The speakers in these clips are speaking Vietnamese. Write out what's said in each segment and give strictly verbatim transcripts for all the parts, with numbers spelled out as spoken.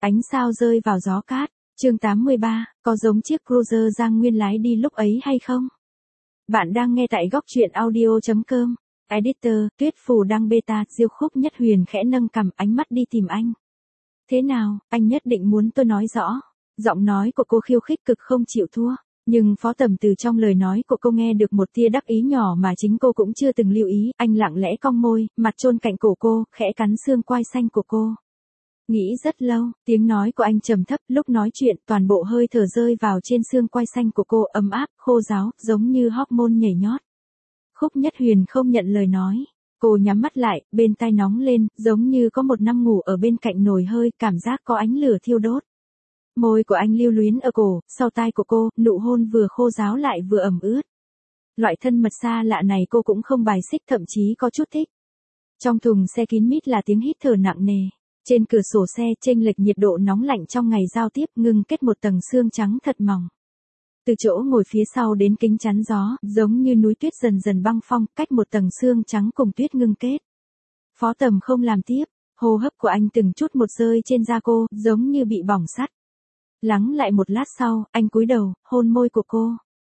Ánh sao rơi vào gió cát, chương tám mươi ba, có giống chiếc cruiser Giang Nguyên lái đi lúc ấy hay không? Bạn đang nghe tại góc truyện audio chấm com. Editor, Tuyết Phù đăng beta, Diêu Khúc Nhất Huyền khẽ nâng cằm, ánh mắt đi tìm anh. Thế nào, anh nhất định muốn tôi nói rõ. Giọng nói của cô khiêu khích cực không chịu thua. Nhưng Phó Tầm từ trong lời nói của cô nghe được một tia đắc ý nhỏ mà chính cô cũng chưa từng lưu ý. Anh lặng lẽ cong môi, mặt chôn cạnh cổ cô, khẽ cắn xương quai xanh của cô. Nghĩ rất lâu, tiếng nói của anh trầm thấp, lúc nói chuyện toàn bộ hơi thở rơi vào trên xương quai xanh của cô, ấm áp, khô ráo, giống như hormone nhảy nhót. Khúc Nhất Huyền không nhận lời nói. Cô nhắm mắt lại, bên tai nóng lên, giống như có một năm ngủ ở bên cạnh nồi hơi, cảm giác có ánh lửa thiêu đốt. Môi của anh lưu luyến ở cổ, sau tai của cô, nụ hôn vừa khô ráo lại vừa ẩm ướt. Loại thân mật xa lạ này cô cũng không bài xích, thậm chí có chút thích. Trong thùng xe kín mít là tiếng hít thở nặng nề. Trên cửa sổ xe, chênh lệch nhiệt độ nóng lạnh trong ngày giao tiếp, ngưng kết một tầng sương trắng thật mỏng. Từ chỗ ngồi phía sau đến kính chắn gió, giống như núi tuyết dần dần băng phong, cách một tầng sương trắng cùng tuyết ngưng kết. Phó Tầm không làm tiếp, hô hấp của anh từng chút một rơi trên da cô, giống như bị bỏng sắt. Lắng lại một lát sau, anh cúi đầu, hôn môi của cô.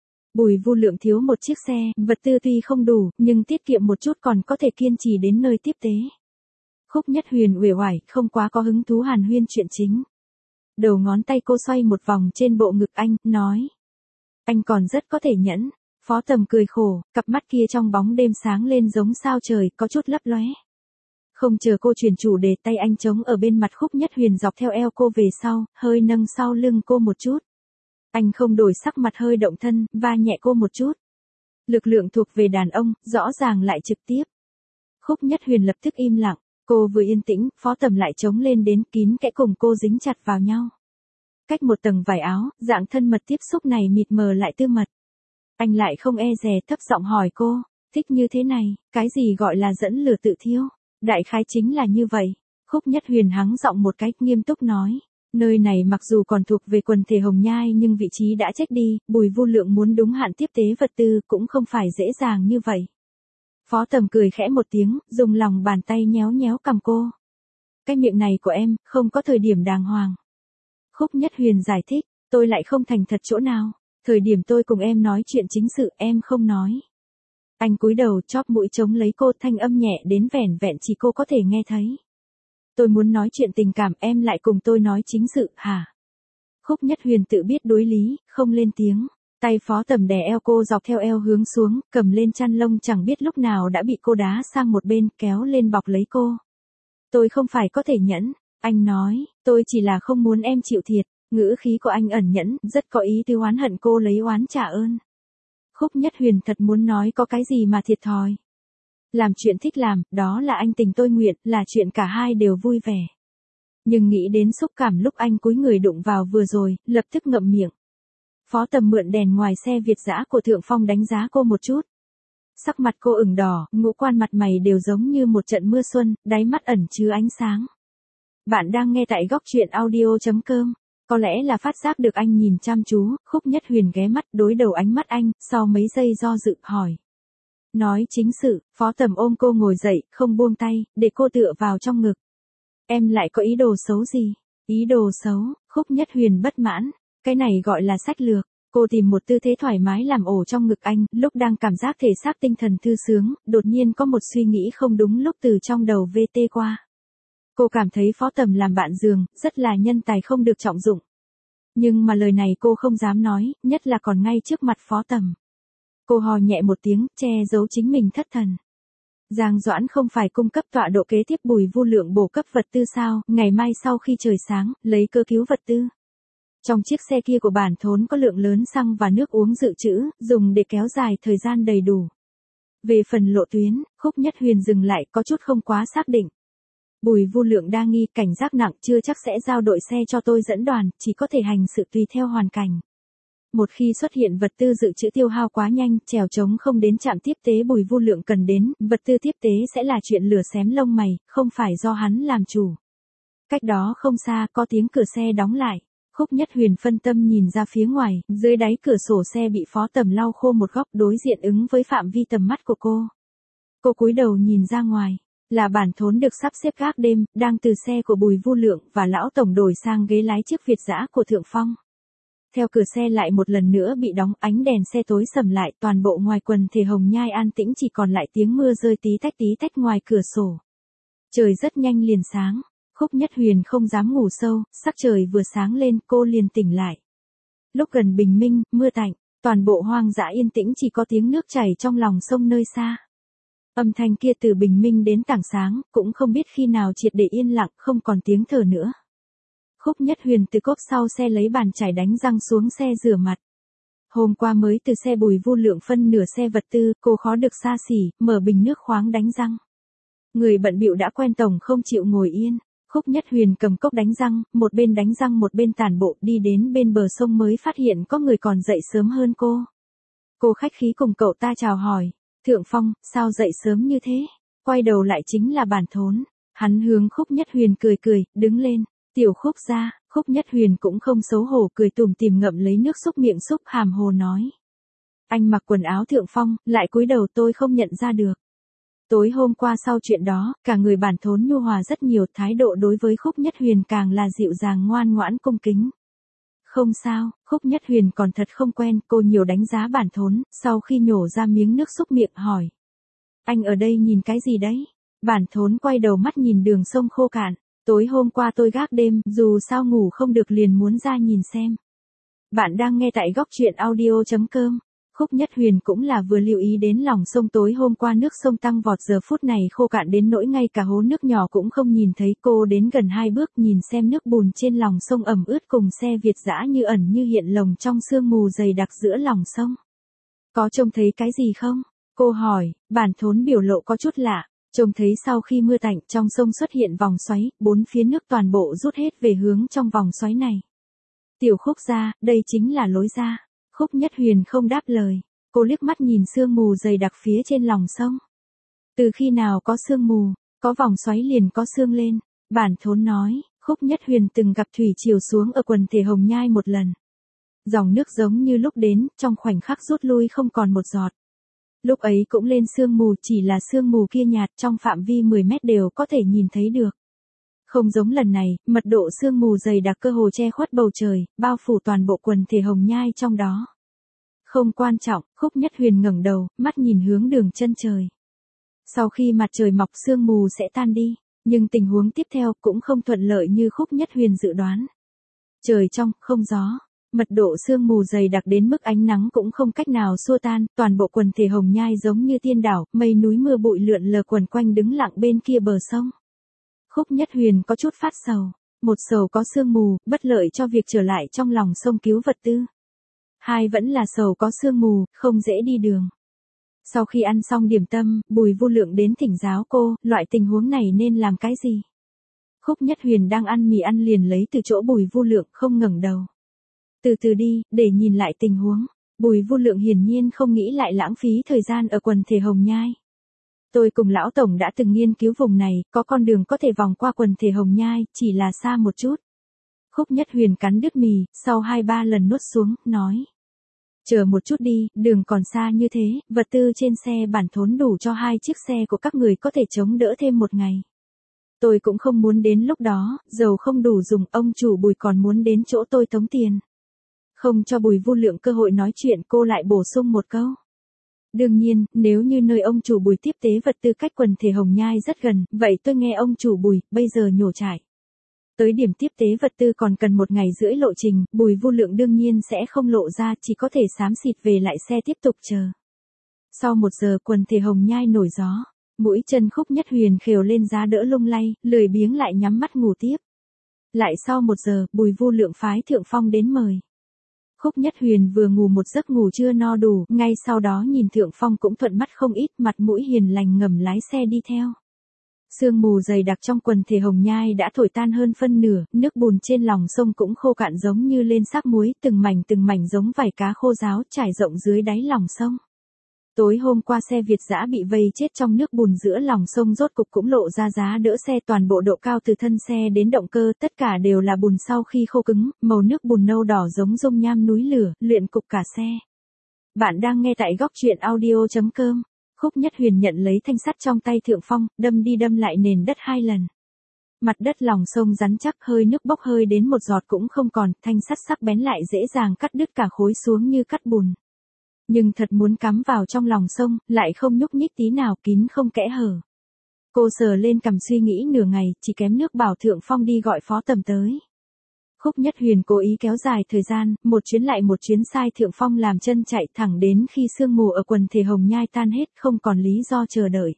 Bùi Vu Lượng thiếu một chiếc xe, vật tư tuy không đủ, nhưng tiết kiệm một chút còn có thể kiên trì đến nơi tiếp tế. Khúc Nhất Huyền uể oải, không quá có hứng thú hàn huyên chuyện chính. Đầu ngón tay cô xoay một vòng trên bộ ngực anh, nói. Anh còn rất có thể nhẫn. Phó Tầm cười khổ, cặp mắt kia trong bóng đêm sáng lên giống sao trời, có chút lấp lóe. Không chờ cô chuyển chủ đề, tay anh chống ở bên mặt Khúc Nhất Huyền dọc theo eo cô về sau, hơi nâng sau lưng cô một chút. Anh không đổi sắc mặt, hơi động thân, va nhẹ cô một chút. Lực lượng thuộc về đàn ông, rõ ràng lại trực tiếp. Khúc Nhất Huyền lập tức im lặng. Cô vừa yên tĩnh, Phó Tầm lại chống lên đến kín kẽ cùng cô dính chặt vào nhau. Cách một tầng vải áo, dạng thân mật tiếp xúc này mịt mờ lại tư mật. Anh lại không e dè, thấp giọng hỏi cô, thích như thế này, cái gì gọi là dẫn lửa tự thiêu? Đại khái chính là như vậy. Khúc Nhất Huyền hắng giọng một cách nghiêm túc nói, nơi này mặc dù còn thuộc về quần thể Hồng Nhai nhưng vị trí đã chết đi, Bùi Vu Lượng muốn đúng hạn tiếp tế vật tư cũng không phải dễ dàng như vậy. Phó Tầm cười khẽ một tiếng, dùng lòng bàn tay nhéo nhéo cằm cô. Cái miệng này của em, không có thời điểm đàng hoàng. Khúc Nhất Huyền giải thích, tôi lại không thành thật chỗ nào. Thời điểm tôi cùng em nói chuyện chính sự, em không nói. Anh cúi đầu chóp mũi chống lấy cô, thanh âm nhẹ đến vẻn vẹn chỉ cô có thể nghe thấy. Tôi muốn nói chuyện tình cảm, em lại cùng tôi nói chính sự, hả? Khúc Nhất Huyền tự biết đối lý, không lên tiếng. Tay Phó Tầm đè eo cô dọc theo eo hướng xuống, cầm lên chăn lông chẳng biết lúc nào đã bị cô đá sang một bên, kéo lên bọc lấy cô. Tôi không phải có thể nhẫn, anh nói, tôi chỉ là không muốn em chịu thiệt. Ngữ khí của anh ẩn nhẫn, rất có ý tứ oán hận cô lấy oán trả ơn. Khúc Nhất Huyền thật muốn nói có cái gì mà thiệt thòi. Làm chuyện thích làm, đó là anh tình tôi nguyện, là chuyện cả hai đều vui vẻ. Nhưng nghĩ đến xúc cảm lúc anh cúi người đụng vào vừa rồi, lập tức ngậm miệng. Phó Tầm mượn đèn ngoài xe Việt dã của Thượng Phong đánh giá cô một chút. Sắc mặt cô ửng đỏ, ngũ quan mặt mày đều giống như một trận mưa xuân, đáy mắt ẩn chứa ánh sáng. Bạn đang nghe tại góc truyện audio chấm com. Có lẽ là phát giác được anh nhìn chăm chú, Khúc Nhất Huyền ghé mắt đối đầu ánh mắt anh, sau mấy giây do dự, hỏi. Nói chính sự, Phó Tầm ôm cô ngồi dậy, không buông tay, để cô tựa vào trong ngực. Em lại có ý đồ xấu gì? Ý đồ xấu, Khúc Nhất Huyền bất mãn. Cái này gọi là sách lược. Cô tìm một tư thế thoải mái làm ổ trong ngực anh, lúc đang cảm giác thể xác tinh thần thư sướng, đột nhiên có một suy nghĩ không đúng lúc từ trong đầu vê tê qua. Cô cảm thấy Phó Tầm làm bạn giường, rất là nhân tài không được trọng dụng. Nhưng mà lời này cô không dám nói, nhất là còn ngay trước mặt Phó Tầm. Cô hò nhẹ một tiếng, che giấu chính mình thất thần. Giang Doãn không phải cung cấp tọa độ kế tiếp Bùi Vu Lượng bổ cấp vật tư sao, ngày mai sau khi trời sáng, lấy cơ cứu vật tư. Trong chiếc xe kia của bản thốn có lượng lớn xăng và nước uống dự trữ, dùng để kéo dài thời gian đầy đủ. Về phần lộ tuyến, Khúc Nhất Huyền dừng lại, có chút không quá xác định. Bùi Vu Lượng đa nghi, cảnh giác nặng, chưa chắc sẽ giao đội xe cho tôi dẫn đoàn, chỉ có thể hành sự tùy theo hoàn cảnh. Một khi xuất hiện vật tư dự trữ tiêu hao quá nhanh, trèo trống không đến trạm tiếp tế Bùi Vu Lượng cần đến, vật tư tiếp tế sẽ là chuyện lửa xém lông mày, không phải do hắn làm chủ. Cách đó không xa, có tiếng cửa xe đóng lại. Khúc Nhất Huyền phân tâm nhìn ra phía ngoài, dưới đáy cửa sổ xe bị Phó Tầm lau khô một góc, đối diện ứng với phạm vi tầm mắt của cô. Cô cúi đầu nhìn ra ngoài. Là bản thốn được sắp xếp gác đêm, đang từ xe của Bùi Vu Lượng và lão tổng đổi sang ghế lái chiếc Việt dã của Thượng Phong. Theo cửa xe lại một lần nữa bị đóng, ánh đèn xe tối sầm lại, toàn bộ ngoài quần thể Hồng Nhai an tĩnh, chỉ còn lại tiếng mưa rơi tí tách tí tách ngoài cửa sổ. Trời rất nhanh liền sáng, Khúc Nhất Huyền không dám ngủ sâu, sắc trời vừa sáng lên cô liền tỉnh lại. Lúc gần bình minh, mưa tạnh, toàn bộ hoang dã yên tĩnh, chỉ có tiếng nước chảy trong lòng sông nơi xa. Âm thanh kia từ bình minh đến tảng sáng, cũng không biết khi nào triệt để yên lặng, không còn tiếng thở nữa. Khúc Nhất Huyền từ cốp sau xe lấy bàn chải đánh răng xuống xe rửa mặt. Hôm qua mới từ xe Bùi Vu Lượng phân nửa xe vật tư, cô khó được xa xỉ, mở bình nước khoáng đánh răng. Người bận bịu đã quen tổng không chịu ngồi yên. Khúc Nhất Huyền cầm cốc đánh răng, một bên đánh răng một bên tản bộ, đi đến bên bờ sông mới phát hiện có người còn dậy sớm hơn cô. Cô khách khí cùng cậu ta chào hỏi. Thượng Phong, sao dậy sớm như thế? Quay đầu lại chính là bản thốn. Hắn hướng Khúc Nhất Huyền cười cười, đứng lên. Tiểu Khúc ra, Khúc Nhất Huyền cũng không xấu hổ, cười tủm tỉm ngậm lấy nước xúc miệng xúc hàm hồ nói. Anh mặc quần áo Thượng Phong, lại cúi đầu, tôi không nhận ra được. Tối hôm qua sau chuyện đó, cả người bản thốn nhu hòa rất nhiều, thái độ đối với Khúc Nhất Huyền càng là dịu dàng ngoan ngoãn cung kính. Không sao, Khúc Nhất Huyền còn thật không quen, cô nhiều đánh giá bản thốn, sau khi nhổ ra miếng nước xúc miệng hỏi. Anh ở đây nhìn cái gì đấy? Bản thốn quay đầu mắt nhìn đường sông khô cạn. Tối hôm qua tôi gác đêm, dù sao ngủ không được liền muốn ra nhìn xem. Bạn đang nghe tại góc truyện audio chấm com. Khúc Nhất Huyền cũng là vừa lưu ý đến lòng sông, tối hôm qua nước sông tăng vọt, giờ phút này khô cạn đến nỗi ngay cả hố nước nhỏ cũng không nhìn thấy. Cô đến gần hai bước nhìn xem nước bùn trên lòng sông ẩm ướt cùng xe Việt dã như ẩn như hiện lồng trong sương mù dày đặc giữa lòng sông. Có trông thấy cái gì không? Cô hỏi, bản thốn biểu lộ có chút lạ. Trông thấy sau khi mưa tạnh, trong sông xuất hiện vòng xoáy, bốn phía nước toàn bộ rút hết về hướng trong vòng xoáy này. Tiểu Khúc ra, đây chính là lối ra. Khúc Nhất Huyền không đáp lời, cô liếc mắt nhìn sương mù dày đặc phía trên lòng sông. Từ khi nào có sương mù, có vòng xoáy liền có sương lên. Bản thốn nói, Khúc Nhất Huyền từng gặp thủy triều xuống ở quần thể Hồng Nhai một lần. Dòng nước giống như lúc đến, trong khoảnh khắc rút lui không còn một giọt. Lúc ấy cũng lên sương mù, chỉ là sương mù kia nhạt, trong phạm vi mười mét đều có thể nhìn thấy được. Không giống lần này, mật độ sương mù dày đặc cơ hồ che khuất bầu trời, bao phủ toàn bộ quần thể Hồng Nhai trong đó. Không quan trọng, Khúc Nhất Huyền ngẩng đầu, mắt nhìn hướng đường chân trời. Sau khi mặt trời mọc sương mù sẽ tan đi, nhưng tình huống tiếp theo cũng không thuận lợi như Khúc Nhất Huyền dự đoán. Trời trong, không gió. Mật độ sương mù dày đặc đến mức ánh nắng cũng không cách nào xua tan, toàn bộ quần thể Hồng Nhai giống như tiên đảo, mây núi mưa bụi lượn lờ quần quanh đứng lặng bên kia bờ sông. Khúc Nhất Huyền có chút phát sầu, một sầu có sương mù, bất lợi cho việc trở lại trong lòng sông cứu vật tư. Hai vẫn là sầu có sương mù, không dễ đi đường. Sau khi ăn xong điểm tâm, Bùi Vu Lượng đến thỉnh giáo cô, loại tình huống này nên làm cái gì? Khúc Nhất Huyền đang ăn mì ăn liền lấy từ chỗ Bùi Vu Lượng, không ngẩng đầu. Từ từ đi, để nhìn lại tình huống. Bùi Vu Lượng hiển nhiên không nghĩ lại lãng phí thời gian ở quần thể Hồng Nhai. Tôi cùng lão tổng đã từng nghiên cứu vùng này, có con đường có thể vòng qua quần thể Hồng Nhai, chỉ là xa một chút. Khúc Nhất Huyền cắn đứt mì, sau hai ba lần nuốt xuống, nói. Chờ một chút đi, đường còn xa như thế, vật tư trên xe bản thốn đủ cho hai chiếc xe của các người có thể chống đỡ thêm một ngày. Tôi cũng không muốn đến lúc đó, dầu không đủ dùng, ông chủ Bùi còn muốn đến chỗ tôi tống tiền. Không cho Bùi Vu Lượng cơ hội nói chuyện, cô lại bổ sung một câu. Đương nhiên, nếu như nơi ông chủ Bùi tiếp tế vật tư cách quần thể Hồng Nhai rất gần, vậy tôi nghe ông chủ Bùi, bây giờ nhổ trải. Tới điểm tiếp tế vật tư còn cần một ngày rưỡi lộ trình, Bùi Vu Lượng đương nhiên sẽ không lộ ra, chỉ có thể xám xịt về lại xe tiếp tục chờ. Sau một giờ quần thể Hồng Nhai nổi gió, mũi chân Khúc Nhất Huyền khều lên giá đỡ lung lay, lười biếng lại nhắm mắt ngủ tiếp. Lại sau một giờ, Bùi Vu Lượng phái Thượng Phong đến mời. Khúc Nhất Huyền vừa ngủ một giấc ngủ chưa no đủ, ngay sau đó nhìn Thượng Phong cũng thuận mắt không ít, mặt mũi hiền lành ngầm lái xe đi theo. Sương mù dày đặc trong quần thể Hồng Nhai đã thổi tan hơn phân nửa, nước bùn trên lòng sông cũng khô cạn giống như lên xác muối, từng mảnh từng mảnh giống vảy cá khô ráo trải rộng dưới đáy lòng sông. Tối hôm qua xe Việt dã bị vây chết trong nước bùn giữa lòng sông rốt cục cũng lộ ra giá đỡ xe, toàn bộ độ cao từ thân xe đến động cơ, tất cả đều là bùn sau khi khô cứng, màu nước bùn nâu đỏ giống dung nham núi lửa, luyện cục cả xe. Bạn đang nghe tại góc truyện audio chấm com. Khúc Nhất Huyền nhận lấy thanh sắt trong tay Thượng Phong, đâm đi đâm lại nền đất hai lần. Mặt đất lòng sông rắn chắc, hơi nước bốc hơi đến một giọt cũng không còn, thanh sắt sắc bén lại dễ dàng cắt đứt cả khối xuống như cắt bùn. Nhưng thật muốn cắm vào trong lòng sông, lại không nhúc nhích tí nào, kín không kẽ hở. Cô sờ lên cằm suy nghĩ nửa ngày, chỉ kém nước bảo Thượng Phong đi gọi Phó Tầm tới. Khúc Nhất Huyền cố ý kéo dài thời gian, một chuyến lại một chuyến sai Thượng Phong làm chân chạy thẳng đến khi sương mù ở quần thể Hồng Nhai tan hết, không còn lý do chờ đợi.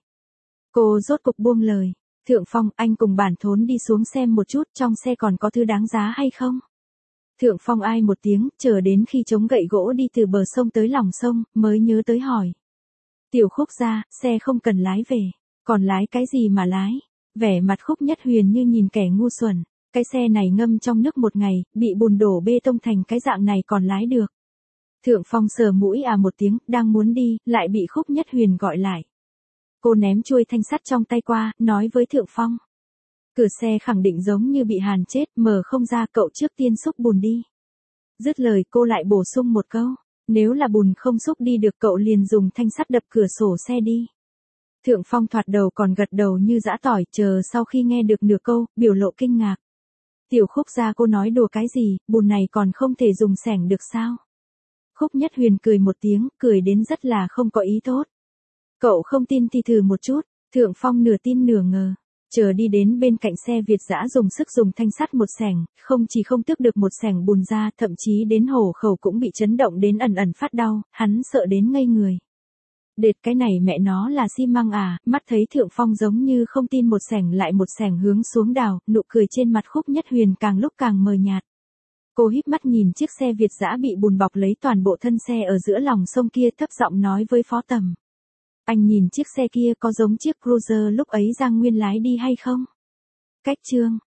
Cô rốt cục buông lời. Thượng Phong, anh cùng bản thốn đi xuống xem một chút, trong xe còn có thứ đáng giá hay không? Thượng Phong ai một tiếng, chờ đến khi chống gậy gỗ đi từ bờ sông tới lòng sông, mới nhớ tới hỏi. Tiểu Khúc gia, xe không cần lái về, còn lái cái gì mà lái? Vẻ mặt Khúc Nhất Huyền như nhìn kẻ ngu xuẩn, cái xe này ngâm trong nước một ngày, bị bùn đổ bê tông thành cái dạng này còn lái được. Thượng Phong sờ mũi à một tiếng, đang muốn đi, lại bị Khúc Nhất Huyền gọi lại. Cô ném chuôi thanh sắt trong tay qua, nói với Thượng Phong. Cửa xe khẳng định giống như bị hàn chết, mở không ra, cậu trước tiên xúc bùn đi. Dứt lời cô lại bổ sung một câu, nếu là bùn không xúc đi được cậu liền dùng thanh sắt đập cửa sổ xe đi. Thượng Phong thoạt đầu còn gật đầu như giã tỏi, chờ sau khi nghe được nửa câu, biểu lộ kinh ngạc. Tiểu Khúc gia, cô nói đùa cái gì, bùn này còn không thể dùng xẻng được sao? Khúc Nhất Huyền cười một tiếng, cười đến rất là không có ý tốt. Cậu không tin thì thử một chút. Thượng Phong nửa tin nửa ngờ. Chờ đi đến bên cạnh xe Việt dã dùng sức dùng thanh sắt một xẻng, không chỉ không tước được một xẻng bùn ra, thậm chí đến hổ khẩu cũng bị chấn động đến ẩn ẩn phát đau, hắn sợ đến ngây người. Đệt, cái này mẹ nó là xi măng à? Mắt thấy Thượng Phong giống như không tin, một xẻng lại một xẻng hướng xuống đào, nụ cười trên mặt Khúc Nhất Huyền càng lúc càng mờ nhạt. Cô híp mắt nhìn chiếc xe Việt dã bị bùn bọc lấy toàn bộ thân xe ở giữa lòng sông kia, thấp giọng nói với Phó Tầm. Anh nhìn chiếc xe kia có giống chiếc Cruiser lúc ấy Giang Nguyên lái đi hay không? Cách chương